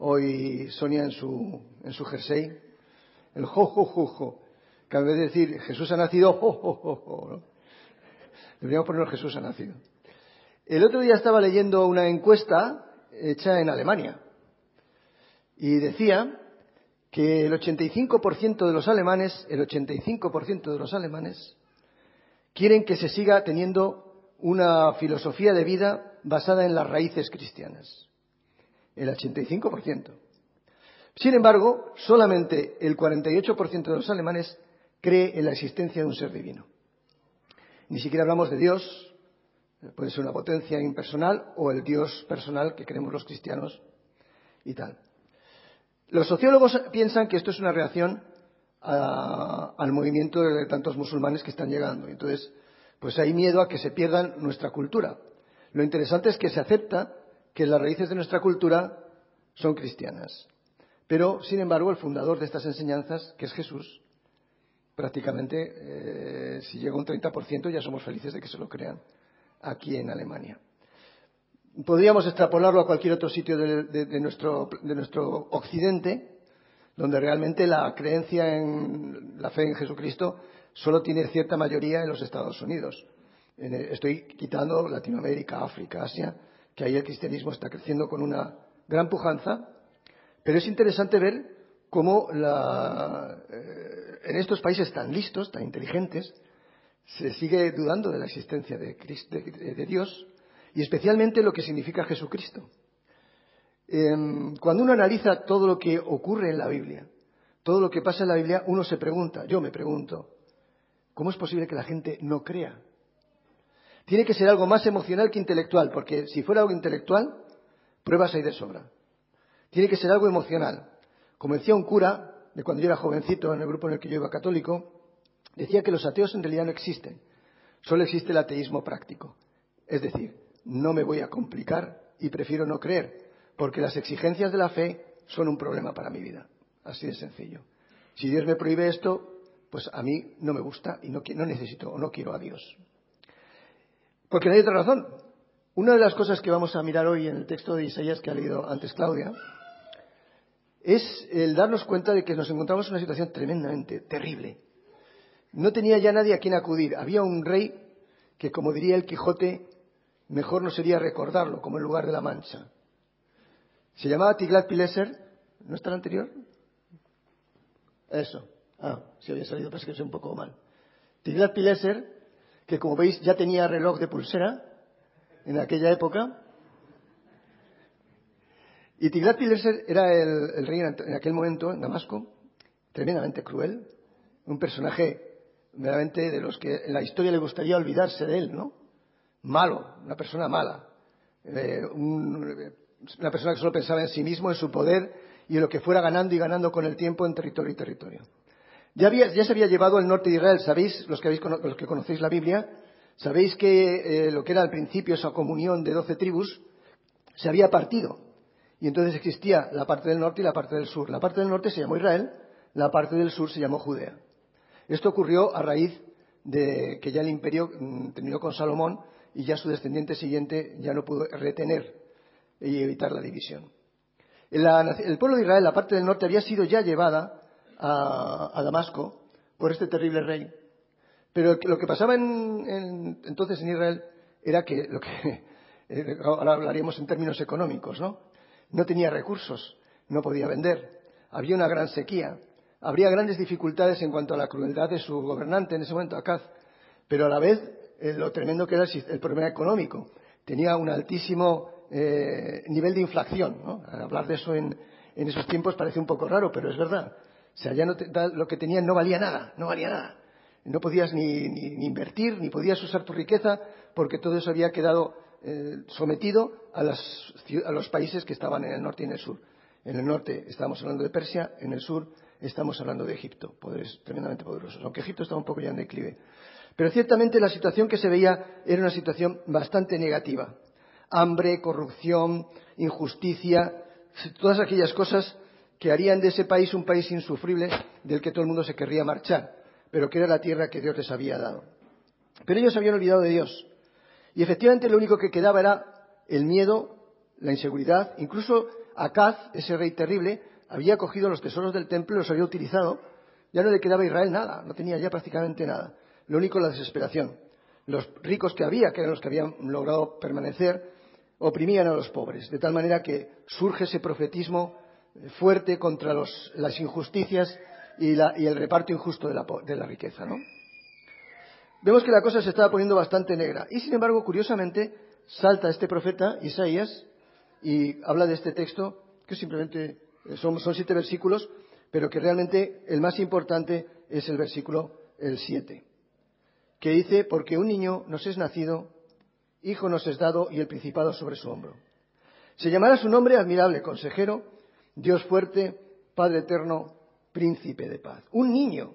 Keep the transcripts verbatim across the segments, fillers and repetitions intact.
hoy Sonia en su, en su jersey, el jo, jo, jo, jo, que en vez de decir Jesús ha nacido, jo, jo, jo, jo, ¿no? Deberíamos poner Jesús ha nacido. El otro día estaba leyendo una encuesta hecha en Alemania y decía que el ochenta y cinco por ciento de los alemanes, el ochenta y cinco por ciento de los alemanes quieren que se siga teniendo una filosofía de vida basada en las raíces cristianas. El ochenta y cinco por ciento. Sin embargo, solamente el cuarenta y ocho por ciento de los alemanes cree en la existencia de un ser divino. Ni siquiera hablamos de Dios, puede ser una potencia impersonal o el Dios personal que creemos los cristianos y tal. Los sociólogos piensan que esto es una reacción a, al movimiento de tantos musulmanes que están llegando. Entonces, pues hay miedo a que se pierdan nuestra cultura. Lo interesante es que se acepta que las raíces de nuestra cultura son cristianas. Pero, sin embargo, el fundador de estas enseñanzas, que es Jesús, prácticamente, eh, si llega un treinta por ciento, ya somos felices de que se lo crean aquí en Alemania. Podríamos extrapolarlo a cualquier otro sitio de, de, de, nuestro, de nuestro occidente, donde realmente la creencia en la fe en Jesucristo solo tiene cierta mayoría en los Estados Unidos. Estoy quitando Latinoamérica, África, Asia, que ahí el cristianismo está creciendo con una gran pujanza, pero es interesante ver cómo la, eh, en estos países tan listos, tan inteligentes, se sigue dudando de la existencia de, Cristo, de, de Dios, y especialmente lo que significa Jesucristo. Eh, cuando uno analiza todo lo que ocurre en la Biblia, todo lo que pasa en la Biblia, uno se pregunta, yo me pregunto, ¿cómo es posible que la gente no crea? Tiene que ser algo más emocional que intelectual, porque si fuera algo intelectual, pruebas hay de sobra. Tiene que ser algo emocional. Como decía un cura, de cuando yo era jovencito, en el grupo en el que yo iba católico, decía que los ateos en realidad no existen, solo existe el ateísmo práctico. Es decir, no me voy a complicar y prefiero no creer, porque las exigencias de la fe son un problema para mi vida. Así de sencillo. Si Dios me prohíbe esto, pues a mí no me gusta y no, no necesito o no quiero a Dios. Porque no hay otra razón. Una de las cosas que vamos a mirar hoy en el texto de Isaías que ha leído antes Claudia es el darnos cuenta de que nos encontramos en una situación tremendamente terrible. No tenía ya nadie a quien acudir. Había un rey que, como diría el Quijote, mejor no sería recordarlo, como el lugar de la Mancha. Se llamaba Tiglat-Pileser. ¿No está el anterior? Eso. Ah, si había salido, parece que es un poco mal. Tiglat-Pileser, que como veis ya tenía reloj de pulsera en aquella época. Y Tiglat-Pileser era el, el rey en aquel momento, en Damasco, tremendamente cruel, un personaje verdaderamente de los que en la historia le gustaría olvidarse de él, ¿no? Malo, una persona mala, eh, un, una persona que solo pensaba en sí mismo, en su poder y en lo que fuera ganando y ganando con el tiempo en territorio y territorio. Ya, había, ya se había llevado al norte de Israel, ¿sabéis? Los que, habéis, los que conocéis la Biblia, sabéis que eh, lo que era al principio esa comunión de doce tribus se había partido. Y entonces existía la parte del norte y la parte del sur. La parte del norte se llamó Israel, la parte del sur se llamó Judea. Esto ocurrió a raíz de que ya el imperio mmm, terminó con Salomón y ya su descendiente siguiente ya no pudo retener y evitar la división. La, el pueblo de Israel, la parte del norte, había sido ya llevada a, a Damasco por este terrible rey. Pero lo que pasaba en, en, entonces en Israel era que, lo que eh, ahora hablaríamos en términos económicos, ¿no? No tenía recursos, no podía vender, había una gran sequía, habría grandes dificultades en cuanto a la crueldad de su gobernante en ese momento, Acaz, pero a la vez eh, lo tremendo que era el, el problema económico. Tenía un altísimo eh, nivel de inflación, ¿no? Hablar de eso en, en esos tiempos parece un poco raro, pero es verdad. O sea, ya no te, lo que tenían no valía nada, no valía nada. No podías ni, ni, ni invertir, ni podías usar tu riqueza, porque todo eso había quedado eh, sometido a, las, a los países que estaban en el norte y en el sur. En el norte estamos hablando de Persia, en el sur estamos hablando de Egipto, poderes tremendamente poderosos, aunque Egipto estaba un poco ya en declive. Pero ciertamente la situación que se veía era una situación bastante negativa. Hambre, corrupción, injusticia, todas aquellas cosas que harían de ese país un país insufrible del que todo el mundo se querría marchar, pero que era la tierra que Dios les había dado. Pero ellos habían olvidado de Dios. Y efectivamente lo único que quedaba era el miedo, la inseguridad, incluso Acaz, ese rey terrible, había cogido los tesoros del templo y los había utilizado. Ya no le quedaba a Israel nada, no tenía ya prácticamente nada. Lo único, la desesperación. Los ricos que había, que eran los que habían logrado permanecer, oprimían a los pobres, de tal manera que surge ese profetismo fuerte contra los, las injusticias y, la, y el reparto injusto de la, de la riqueza, ¿no? Vemos que la cosa se estaba poniendo bastante negra. Y sin embargo, curiosamente, salta este profeta, Isaías, y habla de este texto, que simplemente son, son siete versículos, pero que realmente el más importante es el versículo el siete, que dice: porque un niño nos es nacido, hijo nos es dado, y el principado sobre su hombro. Se llamará su nombre Admirable Consejero, Dios Fuerte, Padre Eterno, Príncipe de Paz. Un niño.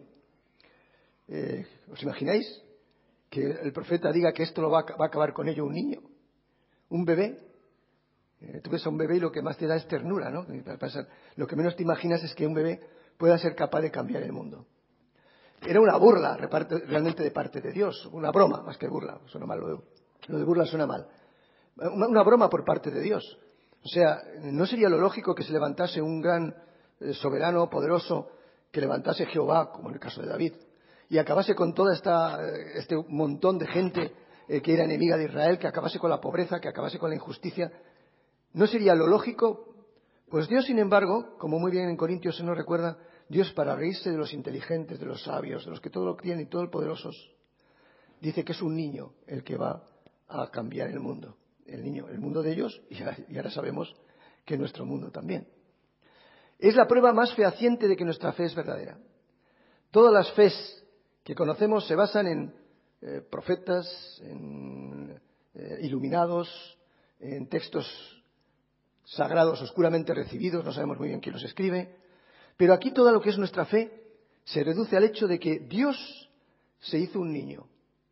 Eh, ¿Os imagináis que el profeta diga que esto lo va a, va a acabar con ello un niño? Un bebé. Eh, tú ves a un bebé y lo que más te da es ternura, ¿no? Lo que menos te imaginas es que un bebé pueda ser capaz de cambiar el mundo. Era una burla realmente de parte de Dios, una broma más que burla. Suena mal, lo de, lo de burla suena mal. Una, una broma por parte de Dios. O sea, ¿no sería lo lógico que se levantase un gran eh, soberano, poderoso, que levantase Jehová, como en el caso de David, y acabase con toda esta este montón de gente eh, que era enemiga de Israel, que acabase con la pobreza, que acabase con la injusticia? ¿No sería lo lógico? Pues Dios, sin embargo, como muy bien en Corintios se nos recuerda, Dios, para reírse de los inteligentes, de los sabios, de los que todo lo tienen y todo el poderosos, dice que es un niño el que va a cambiar el mundo. El niño, el mundo de ellos, y ahora sabemos que nuestro mundo también. Es la prueba más fehaciente de que nuestra fe es verdadera. Todas las fes que conocemos se basan en eh, profetas, en eh, iluminados, en textos sagrados oscuramente recibidos, no sabemos muy bien quién los escribe, pero aquí todo lo que es nuestra fe se reduce al hecho de que Dios se hizo un niño.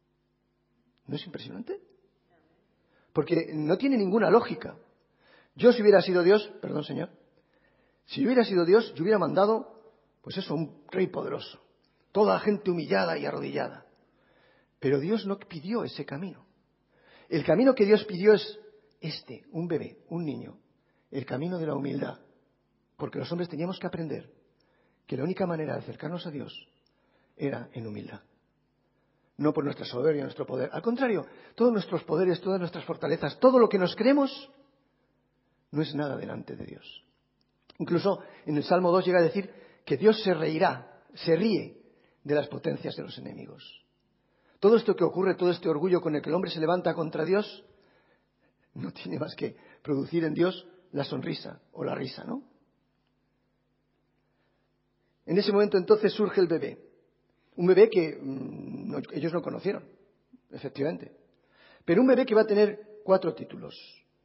¿No es impresionante? Porque no tiene ninguna lógica. Yo, si hubiera sido Dios, perdón señor, si yo hubiera sido Dios, yo hubiera mandado, pues eso, un rey poderoso, toda la gente humillada y arrodillada. Pero Dios no pidió ese camino. El camino que Dios pidió es este, un bebé, un niño, el camino de la humildad. Porque los hombres teníamos que aprender que la única manera de acercarnos a Dios era en humildad. No por nuestra soberbia, nuestro poder. Al contrario, todos nuestros poderes, todas nuestras fortalezas, todo lo que nos creemos, no es nada delante de Dios. Incluso en el Salmo dos llega a decir que Dios se reirá, se ríe de las potencias de los enemigos. Todo esto que ocurre, todo este orgullo con el que el hombre se levanta contra Dios, no tiene más que producir en Dios la sonrisa o la risa, ¿no? En ese momento entonces surge el bebé. Un bebé que mmm, no, ellos no conocieron, efectivamente. Pero un bebé que va a tener cuatro títulos.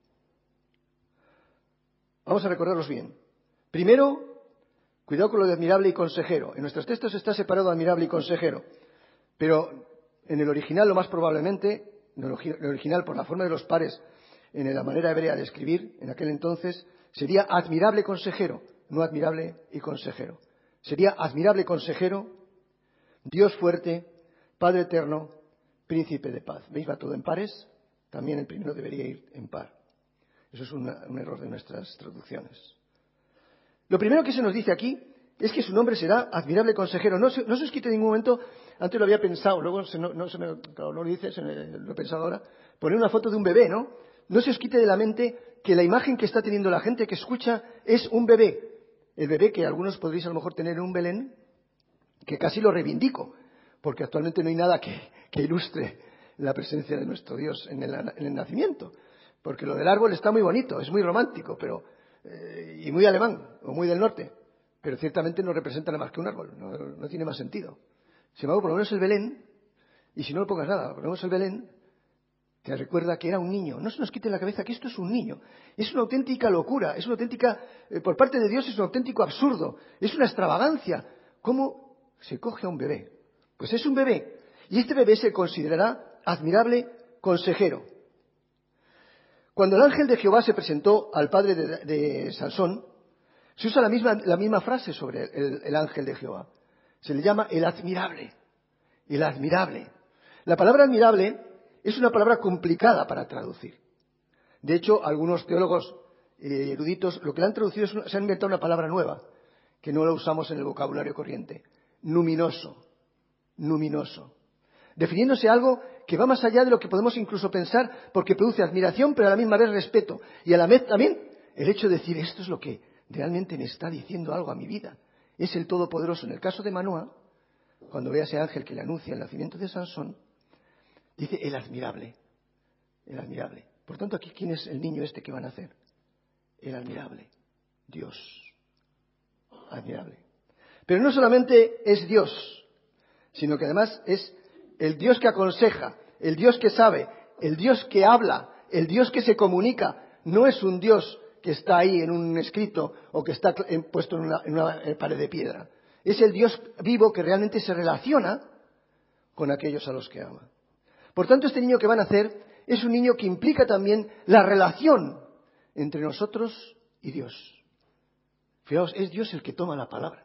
Vamos a recordarlos bien. Primero, cuidado con lo de admirable y consejero. En nuestros textos está separado admirable y consejero. Pero en el original, lo más probablemente, en el original por la forma de los pares, en la manera hebrea de escribir, en aquel entonces, sería admirable consejero, no admirable y consejero. Sería admirable consejero, Dios fuerte, Padre eterno, Príncipe de paz. ¿Veis? Va todo en pares. También el primero debería ir en par. Eso es una, un error de nuestras traducciones. Lo primero que se nos dice aquí es que su nombre será admirable consejero. No se, no se os quite en ningún momento, antes lo había pensado, luego se, no, no, se me, claro, no lo dice, se me, lo he pensado ahora, poner una foto de un bebé, ¿no? No se os quite de la mente que la imagen que está teniendo la gente que escucha es un bebé. El bebé que algunos podréis a lo mejor tener en un Belén, que casi lo reivindico, porque actualmente no hay nada que, que ilustre la presencia de nuestro Dios en el, en el nacimiento. Porque lo del árbol está muy bonito, es muy romántico, pero eh, y muy alemán, o muy del norte, pero ciertamente no representa nada más que un árbol, no, no tiene más sentido. Sin embargo, por lo menos el Belén, y si no le pongas nada, por lo menos el Belén, te recuerda que era un niño. No se nos quite en la cabeza que esto es un niño. Es una auténtica locura, es una auténtica, eh, por parte de Dios es un auténtico absurdo, es una extravagancia. ¿Cómo se coge a un bebé? Pues es un bebé, y este bebé se considerará admirable consejero. Cuando el ángel de Jehová se presentó al padre de, de Sansón, se usa la misma, la misma frase sobre el, el ángel de Jehová. Se le llama el admirable, el admirable. La palabra admirable es una palabra complicada para traducir. De hecho, algunos teólogos eh, eruditos, lo que le han traducido es, se han inventado una palabra nueva, que no la usamos en el vocabulario corriente. Numinoso. Numinoso. Definiéndose algo que va más allá de lo que podemos incluso pensar, porque produce admiración, pero a la misma vez respeto. Y a la vez también el hecho de decir, esto es lo que realmente me está diciendo algo a mi vida. Es el Todopoderoso. En el caso de Manoah, cuando ve a ese ángel que le anuncia el nacimiento de Sansón, dice el admirable. El admirable. Por tanto, aquí, ¿quién es el niño este que van a hacer? El admirable. Dios. Admirable. Pero no solamente es Dios, sino que además es el Dios que aconseja, el Dios que sabe, el Dios que habla, el Dios que se comunica. No es un Dios que está ahí en un escrito o que está puesto en una, en una pared de piedra. Es el Dios vivo que realmente se relaciona con aquellos a los que ama. Por tanto, este niño que van a hacer es un niño que implica también la relación entre nosotros y Dios. Fijaos, es Dios el que toma la palabra.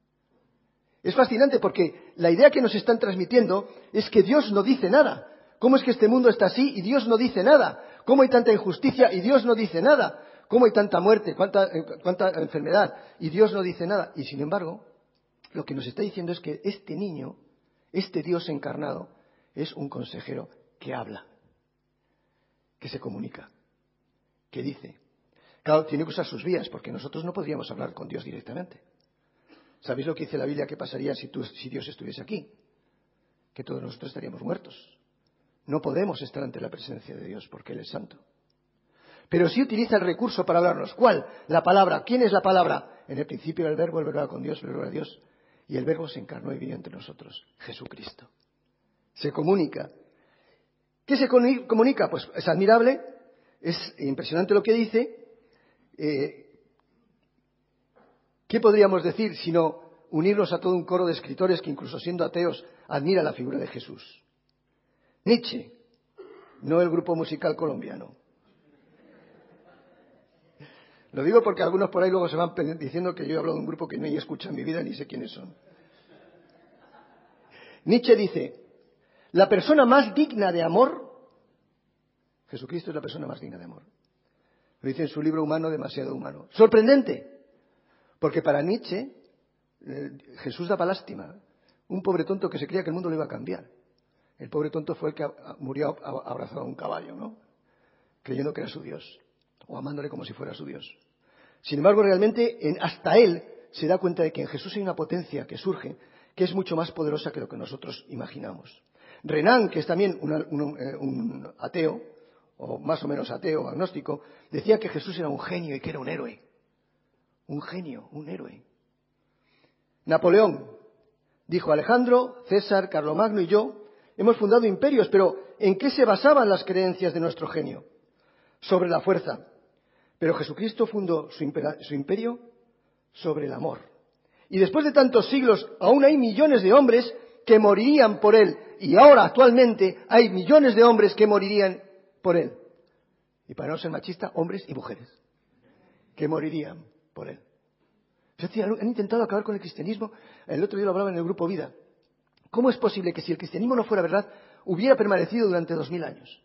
Es fascinante porque la idea que nos están transmitiendo es que Dios no dice nada. ¿Cómo es que este mundo está así y Dios no dice nada? ¿Cómo hay tanta injusticia y Dios no dice nada? ¿Cómo hay tanta muerte, cuánta, cuánta enfermedad y Dios no dice nada? Y sin embargo, lo que nos está diciendo es que este niño, este Dios encarnado, es un consejero que habla, que se comunica, que dice. Claro, tiene que usar sus vías, porque nosotros no podríamos hablar con Dios directamente. ¿Sabéis lo que dice la Biblia que pasaría si, tú, si Dios estuviese aquí? Que todos nosotros estaríamos muertos. No podemos estar ante la presencia de Dios porque Él es santo. Pero sí utiliza el recurso para hablarnos. ¿Cuál? La palabra. ¿Quién es la palabra? En el principio era el verbo, el verbo era con Dios, el verbo era Dios. Y el verbo se encarnó y vivió entre nosotros. Jesucristo. Se comunica. ¿Qué se comunica? Pues es admirable, es impresionante lo que dice. Eh, ¿Qué podríamos decir sino unirnos a todo un coro de escritores que incluso siendo ateos admira la figura de Jesús? Nietzsche, no el grupo musical colombiano. Lo digo porque algunos por ahí luego se van diciendo que yo he hablado de un grupo que no he escuchado en mi vida ni sé quiénes son. Nietzsche dice, la persona más digna de amor, Jesucristo es la persona más digna de amor. Lo dice en su libro Humano, demasiado humano. Sorprendente. Porque para Nietzsche, eh, Jesús daba lástima. Un pobre tonto que se creía que el mundo lo iba a cambiar. El pobre tonto fue el que a, a, murió abrazado a un caballo, ¿no? Creyendo que era su Dios. O amándole como si fuera su Dios. Sin embargo, realmente, en, hasta él se da cuenta de que en Jesús hay una potencia que surge, que es mucho más poderosa que lo que nosotros imaginamos. Renan, que es también una, un, eh, un ateo, o más o menos ateo, agnóstico, decía que Jesús era un genio y que era un héroe. Un genio, un héroe. Napoleón dijo, Alejandro, César, Carlomagno y yo hemos fundado imperios, pero ¿en qué se basaban las creencias de nuestro genio? Sobre la fuerza. Pero Jesucristo fundó su, impera, su imperio sobre el amor. Y después de tantos siglos, aún hay millones de hombres que morirían por él. Y ahora, actualmente, hay millones de hombres que morirían por él. Y para no ser machista, hombres y mujeres que morirían por él. Fíjate, han intentado acabar con el cristianismo. El otro día lo hablaba en el grupo Vida. ¿Cómo es posible que si el cristianismo no fuera verdad, hubiera permanecido durante dos mil años?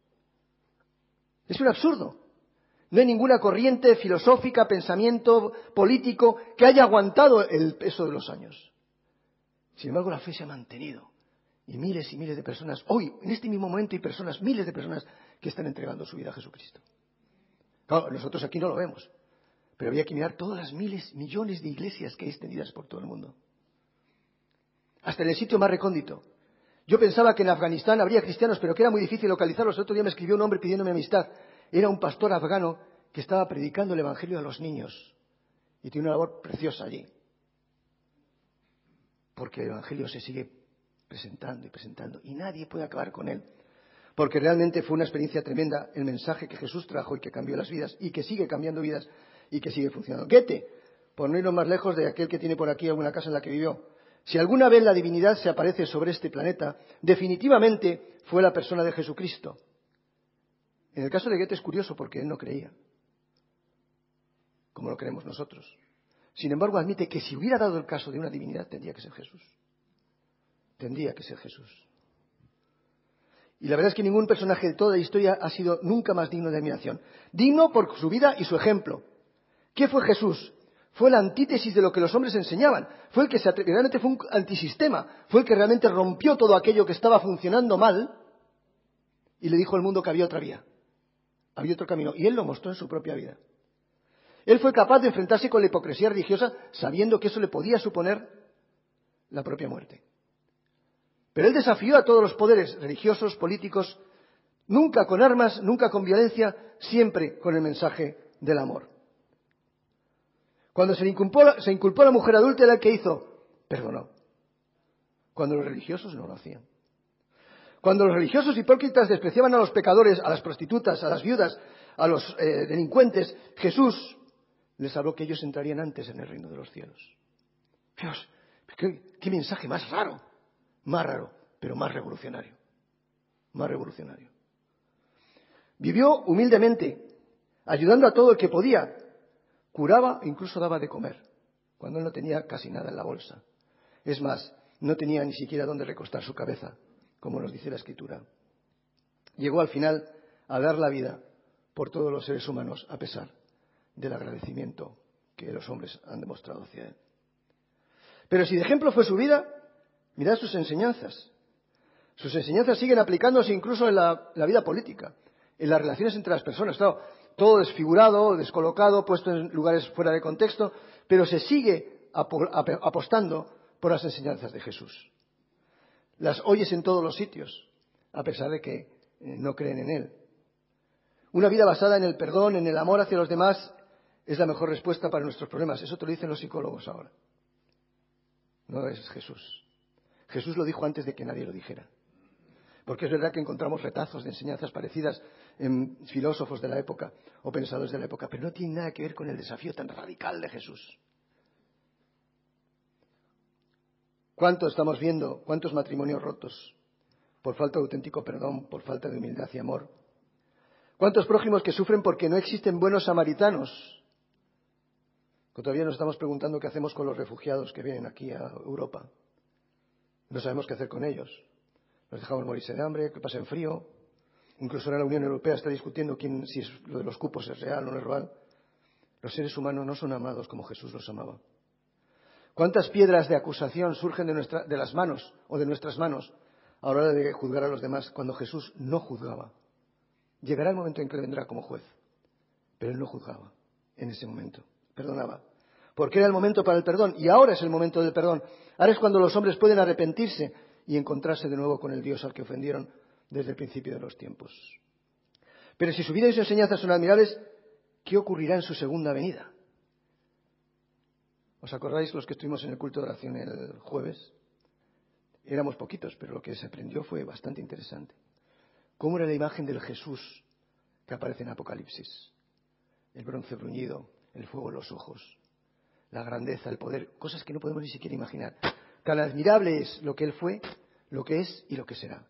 Es un absurdo. No hay ninguna corriente filosófica, pensamiento político que haya aguantado el peso de los años. Sin embargo, la fe se ha mantenido. Y miles y miles de personas, hoy, en este mismo momento, hay personas, miles de personas que están entregando su vida a Jesucristo. Claro, nosotros aquí no lo vemos. Pero había que mirar todas las miles, millones de iglesias que hay extendidas por todo el mundo. Hasta en el sitio más recóndito. Yo pensaba que en Afganistán habría cristianos, pero que era muy difícil localizarlos. El otro día me escribió un hombre pidiéndome amistad. Era un pastor afgano que estaba predicando el evangelio a los niños. Y tiene una labor preciosa allí. Porque el evangelio se sigue presentando y presentando. Y nadie puede acabar con él. Porque realmente fue una experiencia tremenda el mensaje que Jesús trajo y que cambió las vidas y que sigue cambiando vidas y que sigue funcionando. Goethe, por no irnos más lejos de aquel que tiene por aquí alguna casa en la que vivió. Si alguna vez la divinidad se aparece sobre este planeta, definitivamente fue la persona de Jesucristo. En el caso de Goethe es curioso porque él no creía, como lo creemos nosotros. Sin embargo, admite que si hubiera dado el caso de una divinidad, tendría que ser Jesús. Tendría que ser Jesús. Y la verdad es que ningún personaje de toda la historia ha sido nunca más digno de admiración. Digno por su vida y su ejemplo. ¿Qué fue Jesús? Fue la antítesis de lo que los hombres enseñaban. Fue el que se atre- realmente fue un antisistema. Fue el que realmente rompió todo aquello que estaba funcionando mal y le dijo al mundo que había otra vía. Había otro camino. Y él lo mostró en su propia vida. Él fue capaz de enfrentarse con la hipocresía religiosa sabiendo que eso le podía suponer la propia muerte. Pero él desafió a todos los poderes religiosos, políticos, nunca con armas, nunca con violencia, siempre con el mensaje del amor. Cuando se le inculpó, se inculpó a la mujer adúltera, ¿qué hizo? Perdonó. Cuando los religiosos no lo hacían. Cuando los religiosos hipócritas despreciaban a los pecadores, a las prostitutas, a las viudas, a los eh, delincuentes, Jesús les habló que ellos entrarían antes en el reino de los cielos. Dios, qué, qué mensaje más raro, más raro, pero más revolucionario, más revolucionario. Vivió humildemente, ayudando a todo el que podía. Curaba e incluso daba de comer, cuando él no tenía casi nada en la bolsa. Es más, no tenía ni siquiera dónde recostar su cabeza, como nos dice la Escritura. Llegó al final a dar la vida por todos los seres humanos, a pesar del agradecimiento que los hombres han demostrado hacia él. Pero si de ejemplo fue su vida, mirad sus enseñanzas. Sus enseñanzas siguen aplicándose incluso en la, la vida política, en las relaciones entre las personas. Claro, todo desfigurado, descolocado, puesto en lugares fuera de contexto, pero se sigue apostando por las enseñanzas de Jesús. Las oyes en todos los sitios, a pesar de que no creen en él. Una vida basada en el perdón, en el amor hacia los demás, es la mejor respuesta para nuestros problemas. Eso te lo dicen los psicólogos ahora. No es Jesús. Jesús lo dijo antes de que nadie lo dijera. Porque es verdad que encontramos retazos de enseñanzas parecidas en filósofos de la época o pensadores de la época, pero no tiene nada que ver con el desafío tan radical de Jesús. ¿Cuánto estamos viendo? ¿Cuántos matrimonios rotos? Por falta de auténtico perdón, por falta de humildad y amor. ¿Cuántos prójimos que sufren porque no existen buenos samaritanos? Que todavía nos estamos preguntando qué hacemos con los refugiados que vienen aquí a Europa. No sabemos qué hacer con ellos. Los dejamos morirse de hambre, que pasen frío. Incluso ahora la Unión Europea está discutiendo quién, si es, lo de los cupos es real o no es real. Los seres humanos no son amados como Jesús los amaba. ¿Cuántas piedras de acusación surgen de, nuestra, de las manos o de nuestras manos a la hora de juzgar a los demás cuando Jesús no juzgaba? Llegará el momento en que vendrá como juez, pero él no juzgaba en ese momento, perdonaba. Porque era el momento para el perdón y ahora es el momento del perdón. Ahora es cuando los hombres pueden arrepentirse y encontrarse de nuevo con el Dios al que ofendieron desde el principio de los tiempos. Pero si su vida y su enseñanza son admirables, ¿qué ocurrirá en su segunda venida? ¿Os acordáis los que estuvimos en el culto de oración el jueves? Éramos poquitos, pero lo que se aprendió fue bastante interesante. ¿Cómo era la imagen del Jesús que aparece en Apocalipsis? El bronce bruñido, el fuego en los ojos, la grandeza, el poder, cosas que no podemos ni siquiera imaginar. Tan admirable es lo que él fue, lo que es y lo que será.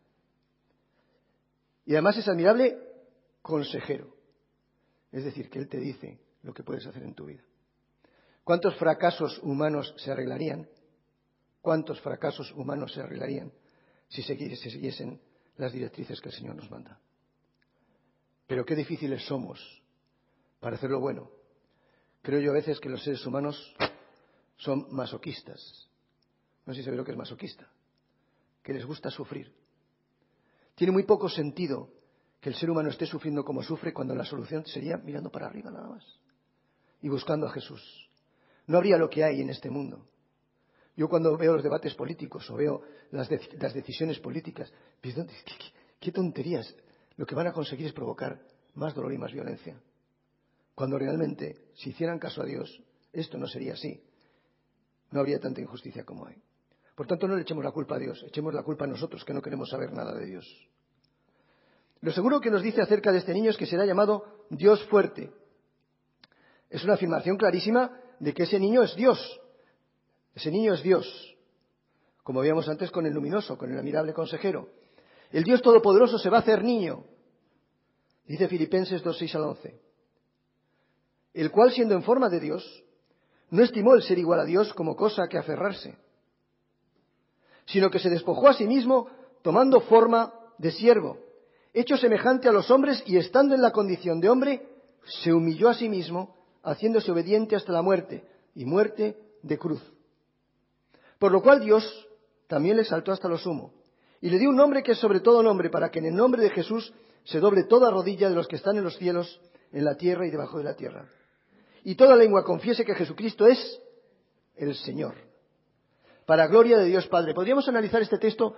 Y además es admirable consejero. Es decir, que él te dice lo que puedes hacer en tu vida. ¿Cuántos fracasos humanos se arreglarían? ¿Cuántos fracasos humanos se arreglarían si se siguiesen las directrices que el Señor nos manda? Pero qué difíciles somos para hacer lo bueno. Creo yo a veces que los seres humanos son masoquistas. No sé si sabéis lo que es masoquista. Que les gusta sufrir. Tiene muy poco sentido que el ser humano esté sufriendo como sufre cuando la solución sería mirando para arriba nada más y buscando a Jesús. No habría lo que hay en este mundo. Yo cuando veo los debates políticos o veo las, de, las decisiones políticas, pienso, ¿qué, qué, qué tonterías? Lo que van a conseguir es provocar más dolor y más violencia. Cuando realmente, si hicieran caso a Dios, esto no sería así. No habría tanta injusticia como hay. Por tanto, no le echemos la culpa a Dios, echemos la culpa a nosotros, que no queremos saber nada de Dios. Lo seguro que nos dice acerca de este niño es que será llamado Dios fuerte. Es una afirmación clarísima de que ese niño es Dios. Ese niño es Dios. Como veíamos antes con el luminoso, con el admirable consejero. El Dios todopoderoso se va a hacer niño. Dice Filipenses dos, seis al once. El cual, siendo en forma de Dios, no estimó el ser igual a Dios como cosa que aferrarse, sino que se despojó a sí mismo, tomando forma de siervo, hecho semejante a los hombres y estando en la condición de hombre, se humilló a sí mismo, haciéndose obediente hasta la muerte, y muerte de cruz. Por lo cual Dios también le exaltó hasta lo sumo, y le dio un nombre que es sobre todo nombre, para que en el nombre de Jesús se doble toda rodilla de los que están en los cielos, en la tierra y debajo de la tierra. Y toda lengua confiese que Jesucristo es el Señor, para gloria de Dios Padre. Podríamos analizar este texto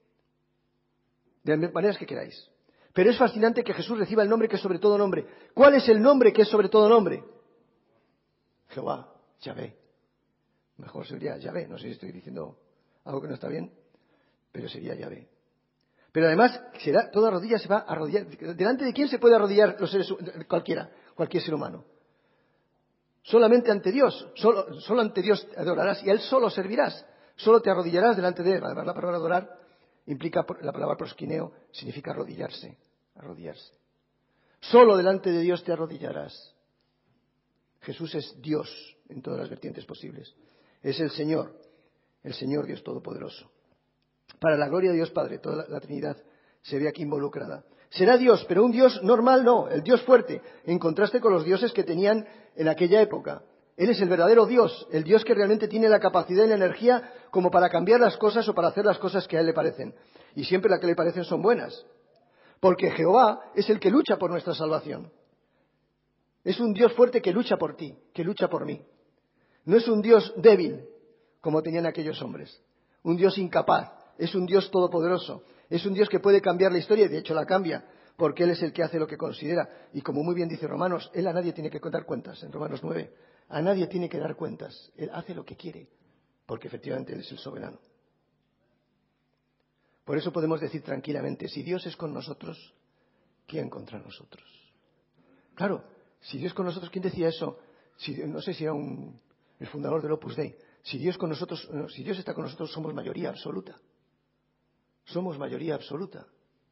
de maneras que queráis, pero es fascinante que Jesús reciba el nombre que es sobre todo nombre. ¿Cuál es el nombre que es sobre todo nombre? Jehová, Yahvé. Mejor sería Yahvé, no sé si estoy diciendo algo que no está bien, pero sería Yahvé. Pero además, será, toda rodilla se va a arrodillar. ¿Delante de quién se puede arrodillar los seres, cualquiera, cualquier ser humano? Solamente ante Dios, solo, solo ante Dios adorarás y a Él solo servirás. Solo te arrodillarás delante de Él. Además, la palabra adorar implica, la palabra prosquineo significa arrodillarse, arrodillarse. Solo delante de Dios te arrodillarás. Jesús es Dios en todas las vertientes posibles. Es el Señor, el Señor Dios Todopoderoso. Para la gloria de Dios Padre, toda la, la Trinidad se ve aquí involucrada. Será Dios, pero un Dios normal no, el Dios fuerte, en contraste con los dioses que tenían en aquella época. Él es el verdadero Dios, el Dios que realmente tiene la capacidad y la energía como para cambiar las cosas o para hacer las cosas que a Él le parecen. Y siempre las que le parecen son buenas. Porque Jehová es el que lucha por nuestra salvación. Es un Dios fuerte que lucha por ti, que lucha por mí. No es un Dios débil, como tenían aquellos hombres. Un Dios incapaz. Es un Dios todopoderoso. Es un Dios que puede cambiar la historia y de hecho la cambia, porque Él es el que hace lo que considera. Y como muy bien dice Romanos, Él a nadie tiene que dar cuentas, en Romanos nueve. A nadie tiene que dar cuentas. Él hace lo que quiere, porque efectivamente Él es el soberano. Por eso podemos decir tranquilamente, si Dios es con nosotros, ¿quién contra nosotros? Claro, si Dios es con nosotros, ¿quién decía eso? Si, no sé si era un, el fundador del Opus Dei. Si Dios con nosotros, no, si Dios está con nosotros, somos mayoría absoluta. Somos mayoría absoluta.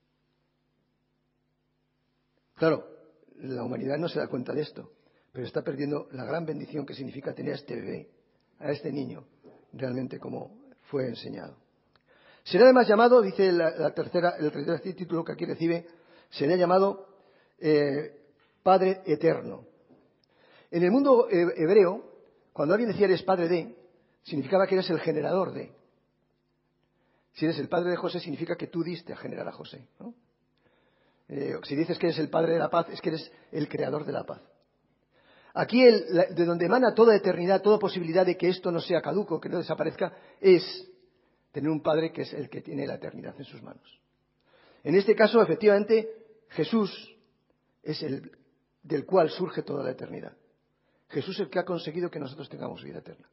Claro, la humanidad no se da cuenta de esto, pero está perdiendo la gran bendición que significa tener a este bebé, a este niño, realmente como fue enseñado. Será además llamado, dice la, la tercera, el tercer título que aquí recibe, será llamado eh, Padre Eterno. En el mundo hebreo, cuando alguien decía eres padre de, significaba que eres el generador de. Si eres el padre de José, significa que tú diste a generar a José, ¿no? Eh, si dices que eres el padre de la paz, es que eres el creador de la paz. Aquí, el, la, de donde emana toda eternidad, toda posibilidad de que esto no sea caduco, que no desaparezca, es tener un padre que es el que tiene la eternidad en sus manos. En este caso, efectivamente, Jesús es el del cual surge toda la eternidad. Jesús es el que ha conseguido que nosotros tengamos vida eterna.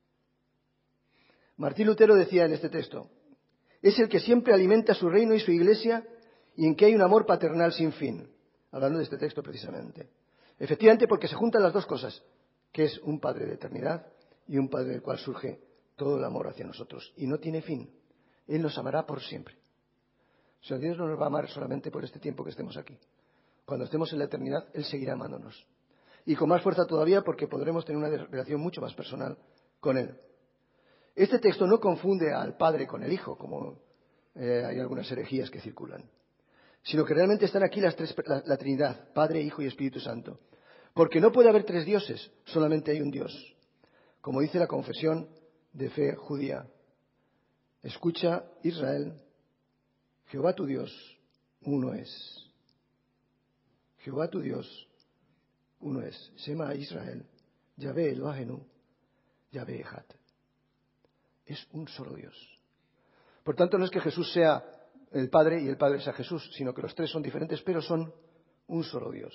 Martín Lutero decía en este texto, es el que siempre alimenta su reino y su iglesia y en que hay un amor paternal sin fin. Hablando de este texto precisamente. Efectivamente, porque se juntan las dos cosas, que es un Padre de eternidad y un Padre del cual surge todo el amor hacia nosotros. Y no tiene fin. Él nos amará por siempre. O sea, Dios no nos va a amar solamente por este tiempo que estemos aquí. Cuando estemos en la eternidad, Él seguirá amándonos. Y con más fuerza todavía porque podremos tener una relación mucho más personal con Él. Este texto no confunde al Padre con el Hijo, como eh, hay algunas herejías que circulan, sino que realmente están aquí las tres, la, la Trinidad, Padre, Hijo y Espíritu Santo. Porque no puede haber tres dioses, solamente hay un Dios. Como dice la confesión de fe judía. Escucha, Israel, Jehová tu Dios, uno es. Jehová tu Dios, uno es. Shema Israel, Yahvé Elohenu, Yahvé Echad. Es un solo Dios. Por tanto, no es que Jesús sea el Padre y el Padre sea Jesús, sino que los tres son diferentes, pero son un solo Dios.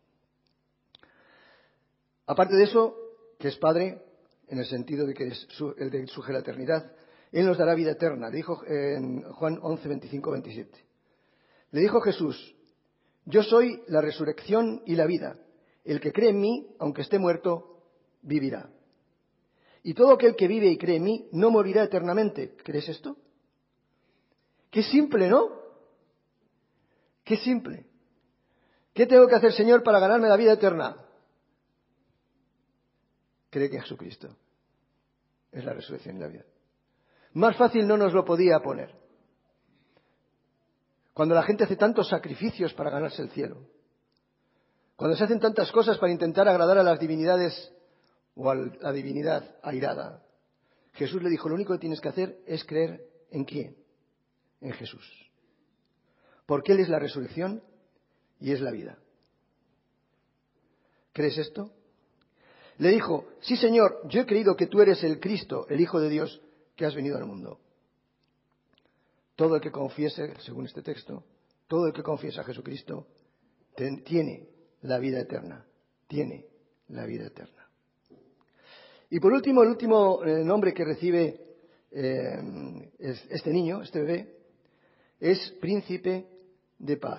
Aparte de eso, que es Padre, en el sentido de que es el de su la eternidad, Él nos dará vida eterna. Le dijo en Juan once, veinticinco, veintisiete. Le dijo Jesús, yo soy la resurrección y la vida. El que cree en mí, aunque esté muerto, vivirá. Y todo aquel que vive y cree en mí no morirá eternamente. ¿Crees esto? Qué simple, ¿no? Qué simple. ¿Qué tengo que hacer, Señor, para ganarme la vida eterna? Cree que Jesucristo es la resurrección y la vida. Más fácil no nos lo podía poner. Cuando la gente hace tantos sacrificios para ganarse el cielo. Cuando se hacen tantas cosas para intentar agradar a las divinidades o a la divinidad airada. Jesús le dijo, lo único que tienes que hacer es creer ¿en quién? En Jesús. Porque Él es la resurrección y es la vida. ¿Crees esto? Le dijo, sí Señor, yo he creído que tú eres el Cristo, el Hijo de Dios, que has venido al mundo. Todo el que confiese, según este texto, todo el que confiesa a Jesucristo, ten, tiene la vida eterna. Tiene la vida eterna. Y por último, el último eh, nombre que recibe eh, es, este niño, este bebé, es Príncipe de Paz.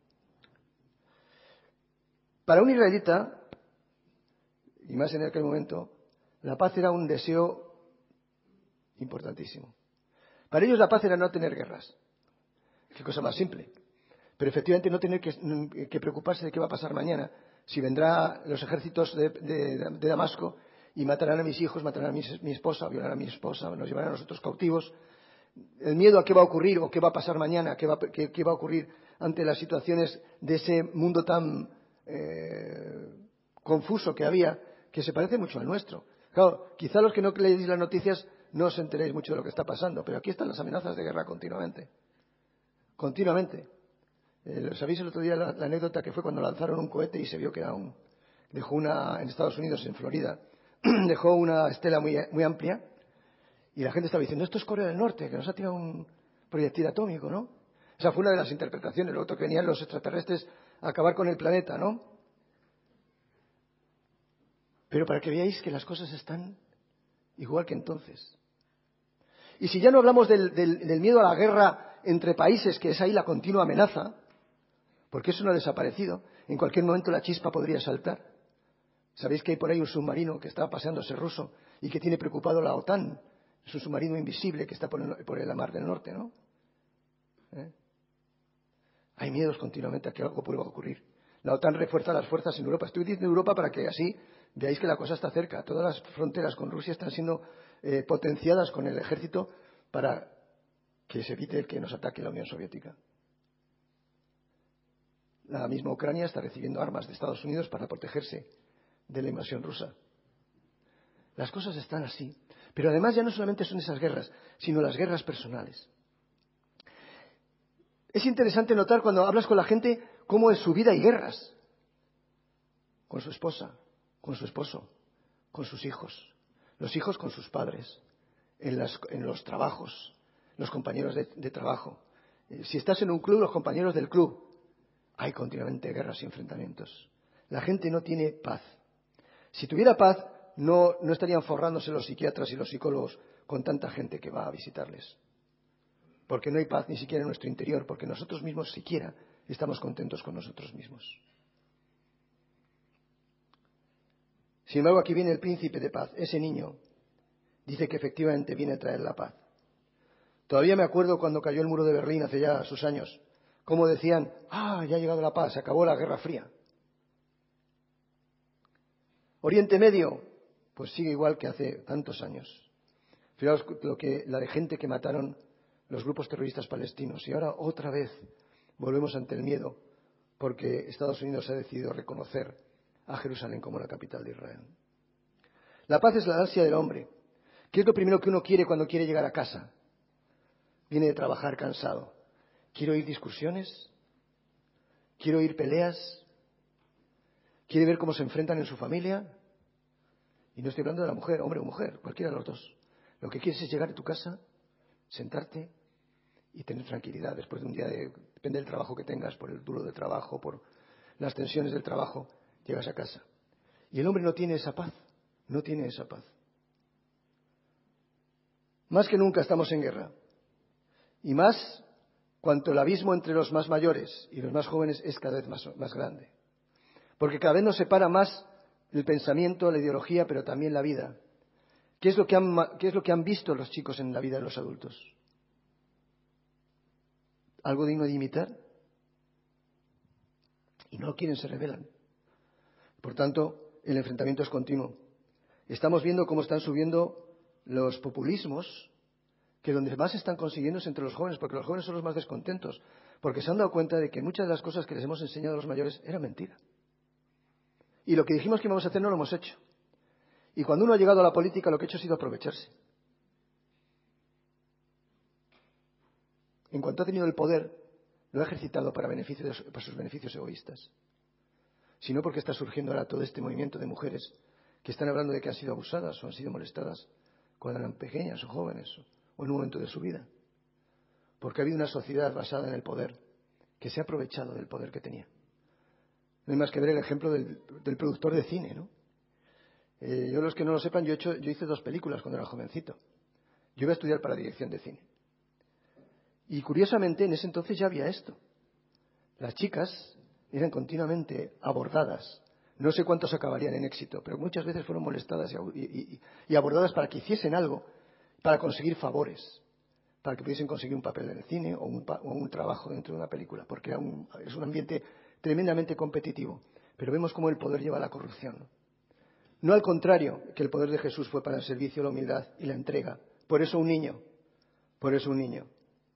Para un israelita, y más en aquel momento, la paz era un deseo importantísimo. Para ellos la paz era no tener guerras. Qué cosa más simple. Pero efectivamente no tener que, que preocuparse de qué va a pasar mañana. Si vendrán los ejércitos de, de, de Damasco y matarán a mis hijos, matarán a mi, mi esposa, violarán a mi esposa, nos llevarán a nosotros cautivos. El miedo a qué va a ocurrir o qué va a pasar mañana, qué va, qué, qué va a ocurrir ante las situaciones de ese mundo tan eh, confuso que había, que se parece mucho al nuestro. Claro, quizá los que no leéis las noticias no os enteréis mucho de lo que está pasando, pero aquí están las amenazas de guerra continuamente. Continuamente. Eh, ¿Sabéis el otro día la, la anécdota que fue cuando lanzaron un cohete y se vio que era un... Dejó una, en Estados Unidos, en Florida, dejó una estela muy, muy amplia y la gente estaba diciendo, esto es Corea del Norte, que nos ha tirado un proyectil atómico, ¿no? Esa fue una de las interpretaciones. Luego que venían los extraterrestres a acabar con el planeta, ¿no? Pero para que veáis que las cosas están igual que entonces. Y si ya no hablamos del, del, del miedo a la guerra entre países, que es ahí la continua amenaza, porque eso no ha desaparecido, en cualquier momento la chispa podría saltar. Sabéis que hay por ahí un submarino que está paseándose ruso y que tiene preocupado la OTAN. Es un submarino invisible que está por, el, por la Mar del Norte, ¿no? ¿Eh? Hay miedos continuamente a que algo pueda ocurrir. La OTAN refuerza las fuerzas en Europa. Estoy diciendo Europa para que así veáis que la cosa está cerca. Todas las fronteras con Rusia están siendo eh, potenciadas con el ejército para que se evite el que nos ataque la Unión Soviética. La misma Ucrania está recibiendo armas de Estados Unidos para protegerse de la invasión rusa. Las cosas están así. Pero además ya no solamente son esas guerras, sino las guerras personales. Es interesante notar cuando hablas con la gente cómo en su vida hay guerras. Con su esposa, con su esposo, con sus hijos. Los hijos con sus padres, en, las, en los trabajos, los compañeros de, de trabajo. Eh, si estás en un club, los compañeros del club. Hay continuamente guerras y enfrentamientos. La gente no tiene paz. Si tuviera paz, no, no estarían forrándose los psiquiatras y los psicólogos con tanta gente que va a visitarles. Porque no hay paz ni siquiera en nuestro interior, porque nosotros mismos siquiera estamos contentos con nosotros mismos. Sin embargo, aquí viene el príncipe de paz. Ese niño dice que efectivamente viene a traer la paz. Todavía me acuerdo cuando cayó el muro de Berlín hace ya sus años, cómo decían, ah, ya ha llegado la paz, se acabó la Guerra Fría. Oriente Medio, pues sigue igual que hace tantos años. Fijaos lo que, la de gente que mataron los grupos terroristas palestinos. Y ahora otra vez volvemos ante el miedo, porque Estados Unidos ha decidido reconocer a Jerusalén como la capital de Israel. La paz es la ansia del hombre. ¿Qué es lo primero que uno quiere cuando quiere llegar a casa? Viene de trabajar cansado. ¿Quiere oír discusiones? ¿Quiere oír peleas? ¿Quiere ver cómo se enfrentan en su familia? Y no estoy hablando de la mujer, hombre o mujer, cualquiera de los dos. Lo que quieres es llegar a tu casa, sentarte y tener tranquilidad después de un día de... Depende del trabajo que tengas, por el duro del trabajo, por las tensiones del trabajo, llegas a casa. Y el hombre no tiene esa paz, no tiene esa paz. Más que nunca estamos en guerra. Y más cuanto el abismo entre los más mayores y los más jóvenes es cada vez más, más grande. Porque cada vez nos separa más el pensamiento, la ideología, pero también la vida. ¿Qué es lo que han, qué es lo que han visto los chicos en la vida de los adultos? ¿Algo digno de imitar? Y no lo quieren, se rebelan. Por tanto, el enfrentamiento es continuo. Estamos viendo cómo están subiendo los populismos que donde más se están consiguiendo es entre los jóvenes, porque los jóvenes son los más descontentos, porque se han dado cuenta de que muchas de las cosas que les hemos enseñado a los mayores eran mentira. Y lo que dijimos que íbamos a hacer no lo hemos hecho. Y cuando uno ha llegado a la política, lo que ha hecho ha sido aprovecharse. En cuanto ha tenido el poder, lo ha ejercitado para, beneficio de, para sus beneficios egoístas. Sino porque está surgiendo ahora todo este movimiento de mujeres que están hablando de que han sido abusadas o han sido molestadas cuando eran pequeñas o jóvenes o en un momento de su vida. Porque ha habido una sociedad basada en el poder que se ha aprovechado del poder que tenía. No hay más que ver el ejemplo del, del productor de cine, ¿no? Eh, yo, los que no lo sepan, yo, he hecho, yo hice dos películas cuando era jovencito. Yo iba a estudiar para dirección de cine. Y curiosamente, en ese entonces ya había esto. Las chicas eran continuamente abordadas. No sé cuántos acabarían en éxito, pero muchas veces fueron molestadas y, y, y abordadas para que hiciesen algo, para conseguir favores, para que pudiesen conseguir un papel en el cine o un, o un trabajo dentro de una película, porque era un, es un ambiente tremendamente competitivo. Pero vemos cómo el poder lleva a la corrupción, ¿no? No al contrario, que el poder de Jesús fue para el servicio, la humildad y la entrega. Por eso un niño, por eso un niño.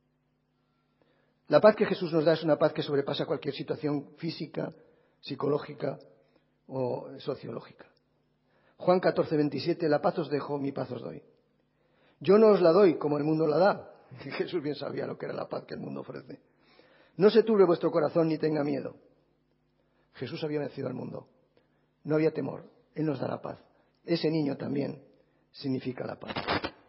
La paz que Jesús nos da es una paz que sobrepasa cualquier situación física, psicológica o sociológica. Juan catorce, veintisiete, la paz os dejo, mi paz os doy. Yo no os la doy como el mundo la da. Jesús bien sabía lo que era la paz que el mundo ofrece. No se turbe vuestro corazón ni tenga miedo. Jesús había vencido al mundo. No había temor. Él nos da la paz. Ese niño también significa la paz.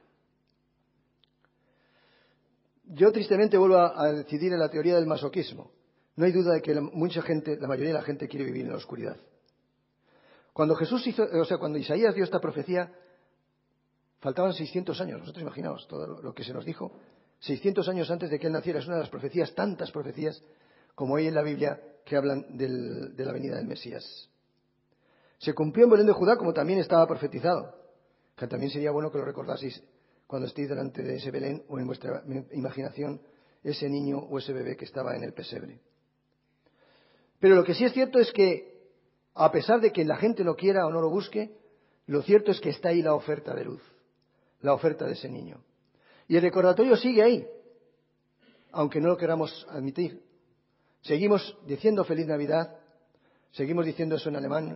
Yo tristemente vuelvo a decidir en la teoría del masoquismo. No hay duda de que la, mucha gente, la mayoría de la gente quiere vivir en la oscuridad. Cuando Jesús hizo, o sea, cuando Isaías dio esta profecía, faltaban seiscientos años. Vosotros imaginaos todo lo, lo que se nos dijo. seiscientos años antes de que él naciera. Es una de las profecías, tantas profecías como hay en la Biblia que hablan del, de la venida del Mesías. Se cumplió en Belén de Judá como también estaba profetizado. Que también sería bueno que lo recordaseis cuando estéis delante de ese Belén o en vuestra imaginación ese niño o ese bebé que estaba en el pesebre. Pero lo que sí es cierto es que, a pesar de que la gente lo quiera o no lo busque, lo cierto es que está ahí la oferta de luz, la oferta de ese niño. Y el recordatorio sigue ahí, aunque no lo queramos admitir. Seguimos diciendo Feliz Navidad, seguimos diciendo eso en alemán,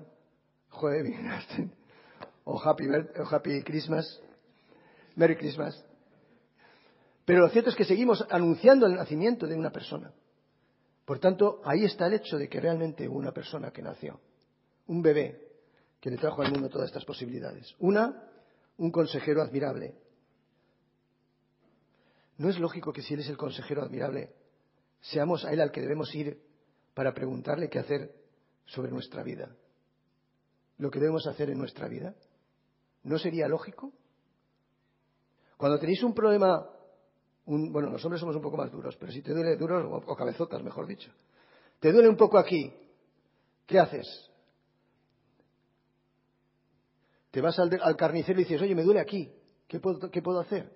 o Happy, o Happy Christmas, Merry Christmas. Pero lo cierto es que seguimos anunciando el nacimiento de una persona. Por tanto, ahí está el hecho de que realmente hubo una persona que nació, un bebé que le trajo al mundo todas estas posibilidades. Una, un consejero admirable. ¿No es lógico que si él es el consejero admirable, seamos a él al que debemos ir para preguntarle qué hacer sobre nuestra vida? ¿Lo que debemos hacer en nuestra vida? ¿No sería lógico? Cuando tenéis un problema, un, bueno, los hombres somos un poco más duros, pero si te duele duros, o, o cabezotas, mejor dicho, te duele un poco aquí, ¿qué haces? Te vas al, al carnicero y dices, oye, me duele aquí, ¿qué puedo, qué puedo hacer?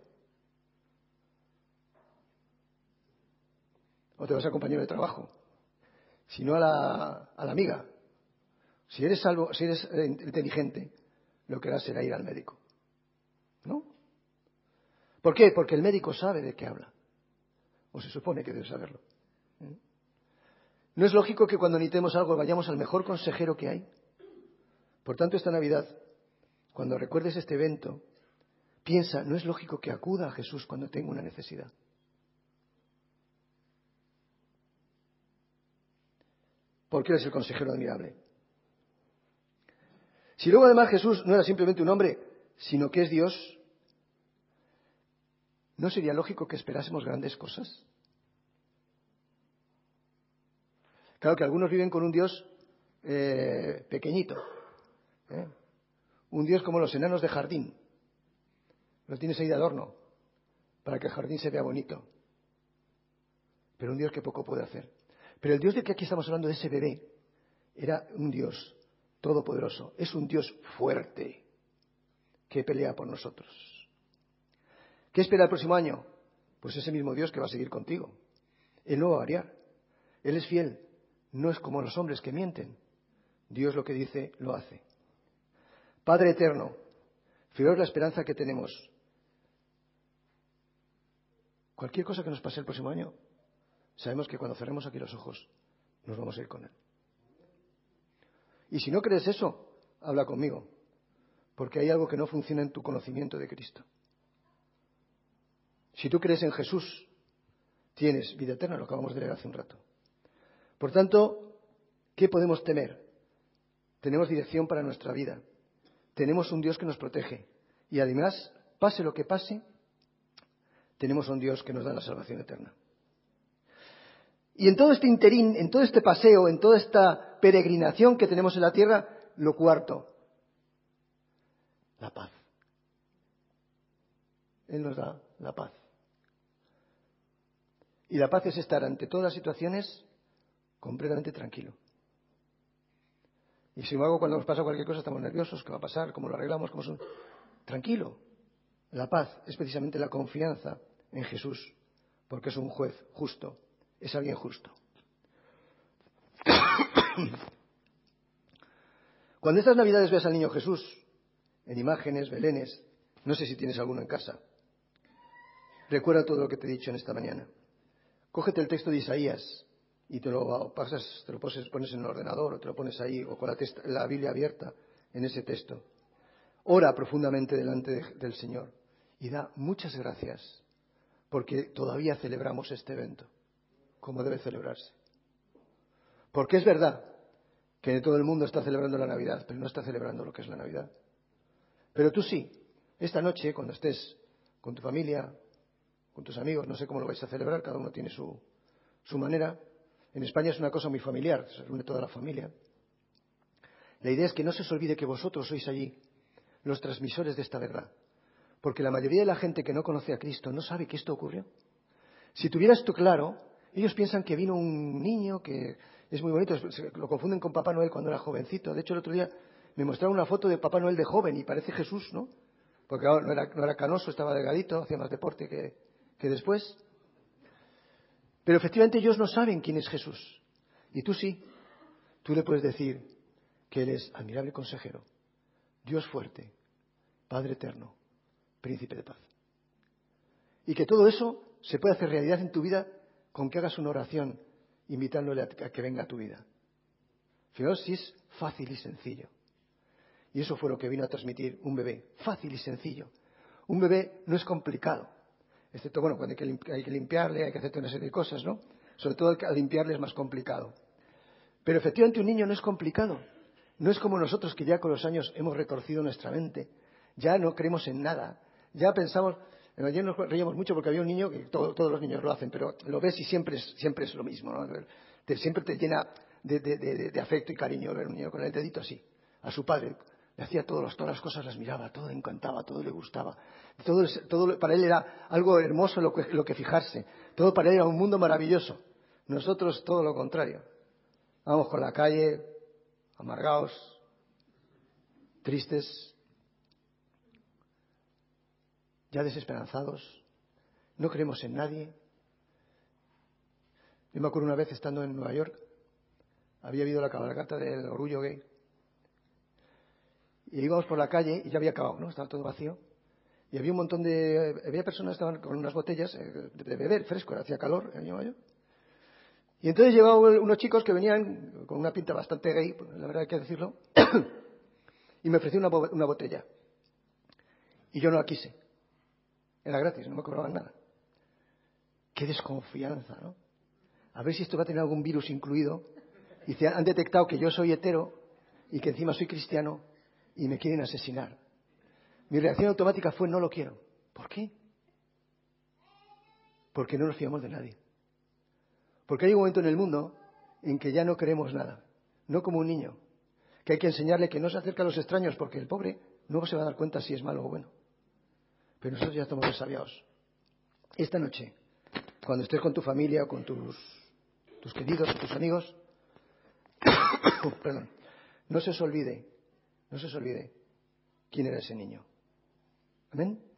O te vas al compañero de trabajo, si no a la, a la amiga. Si eres, salvo, si eres inteligente, lo que harás será ir al médico, ¿no? ¿Por qué? Porque el médico sabe de qué habla, o se supone que debe saberlo. ¿No es lógico que cuando necesitemos algo vayamos al mejor consejero que hay? Por tanto, esta Navidad, cuando recuerdes este evento, piensa, ¿no es lógico que acuda a Jesús cuando tenga una necesidad? Porque Él es el consejero admirable. Si luego además Jesús no era simplemente un hombre, sino que es Dios, ¿no sería lógico que esperásemos grandes cosas? Claro que algunos viven con un Dios eh, pequeñito, ¿eh? Un Dios como los enanos de jardín. Lo tienes ahí de adorno, para que el jardín se vea bonito. Pero un Dios que poco puede hacer. Pero el Dios del que aquí estamos hablando, de ese bebé, era un Dios todopoderoso. Es un Dios fuerte que pelea por nosotros. ¿Qué espera el próximo año? Pues ese mismo Dios que va a seguir contigo. Él no va a variar. Él es fiel. No es como los hombres que mienten. Dios lo que dice, lo hace. Padre eterno, fijaos la esperanza que tenemos. Cualquier cosa que nos pase el próximo año, sabemos que cuando cerremos aquí los ojos, nos vamos a ir con Él. Y si no crees eso, habla conmigo, porque hay algo que no funciona en tu conocimiento de Cristo. Si tú crees en Jesús, tienes vida eterna, lo acabamos de leer hace un rato. Por tanto, ¿qué podemos temer? Tenemos dirección para nuestra vida. Tenemos un Dios que nos protege. Y además, pase lo que pase, tenemos un Dios que nos da la salvación eterna. Y en todo este interín, en todo este paseo, en toda esta peregrinación que tenemos en la tierra, lo cuarto, la paz. Él nos da la paz. Y la paz es estar ante todas las situaciones completamente tranquilo. Y sin embargo, cuando nos pasa cualquier cosa, estamos nerviosos, ¿qué va a pasar? ¿Cómo lo arreglamos? ¿Cómo son? Tranquilo. La paz es precisamente la confianza en Jesús, porque es un juez justo, es alguien justo. Cuando estas Navidades veas al niño Jesús, en imágenes, belenes, no sé si tienes alguno en casa, recuerda todo lo que te he dicho en esta mañana. Cógete el texto de Isaías y te lo pasas, te lo pones en el ordenador o te lo pones ahí o con la, testa, la Biblia abierta en ese texto. Ora profundamente delante de, del Señor y da muchas gracias porque todavía celebramos este evento como debe celebrarse. Porque es verdad que todo el mundo está celebrando la Navidad, pero no está celebrando lo que es la Navidad. Pero tú sí, esta noche cuando estés con tu familia, con tus amigos, no sé cómo lo vais a celebrar, cada uno tiene su, su manera. En España es una cosa muy familiar, se reúne toda la familia. La idea es que no se os olvide que vosotros sois allí los transmisores de esta verdad. Porque la mayoría de la gente que no conoce a Cristo no sabe que esto ocurrió. Si tuviera esto claro, ellos piensan que vino un niño que es muy bonito, lo confunden con Papá Noel cuando era jovencito. De hecho, el otro día me mostraron una foto de Papá Noel de joven y parece Jesús, ¿no? Porque ahora no era, no era canoso, estaba delgadito, hacía más deporte que, que después. Pero efectivamente ellos no saben quién es Jesús. Y tú sí. Tú le puedes decir que Él es admirable consejero, Dios fuerte, Padre eterno, Príncipe de paz. Y que todo eso se puede hacer realidad en tu vida con que hagas una oración invitándole a que venga a tu vida. Fijaos si es fácil y sencillo. Y eso fue lo que vino a transmitir un bebé. Fácil y sencillo. Un bebé no es complicado. Excepto, bueno, cuando hay que, limpi- hay que limpiarle, hay que hacer una serie de cosas, ¿no? Sobre todo al limpiarle es más complicado. Pero efectivamente un niño no es complicado. No es como nosotros que ya con los años hemos retorcido nuestra mente. Ya no creemos en nada. Ya pensamos... Ayer nos reíamos mucho porque había un niño, que todo, todos los niños lo hacen, pero lo ves y siempre es, siempre es lo mismo, ¿no? Te, siempre te llena de, de, de, de afecto y cariño ver un niño con el dedito así. A su padre le hacía todos los, todas las cosas, las miraba, todo le encantaba, todo le gustaba. Todo, todo para él era algo hermoso lo que, lo que fijarse. Todo para él era un mundo maravilloso. Nosotros todo lo contrario. Vamos con la calle, amargados, tristes, ya desesperanzados, no creemos en nadie. Yo me acuerdo una vez estando en Nueva York, había habido la cabalgata del orgullo gay, y íbamos por la calle y ya había acabado, ¿no? Estaba todo vacío, y había un montón de... había personas que estaban con unas botellas de beber, fresco, hacía calor en Nueva York. Y entonces llegaban unos chicos que venían con una pinta bastante gay, la verdad hay que decirlo, y me ofreció una, una botella. Y yo no la quise. Era gratis, no me cobraban nada. Qué desconfianza, ¿no? A ver si esto va a tener algún virus incluido. Y se han detectado que yo soy hetero y que encima soy cristiano y me quieren asesinar. Mi reacción automática fue no lo quiero. ¿Por qué? Porque no nos fiamos de nadie. Porque hay un momento en el mundo en que ya no queremos nada. No como un niño. Que hay que enseñarle que no se acerca a los extraños porque el pobre luego se va a dar cuenta si es malo o bueno. Pero nosotros ya estamos resabiados. Esta noche, cuando estés con tu familia o con tus, tus queridos o tus amigos, perdón, no se os olvide, no se os olvide quién era ese niño. ¿Amén?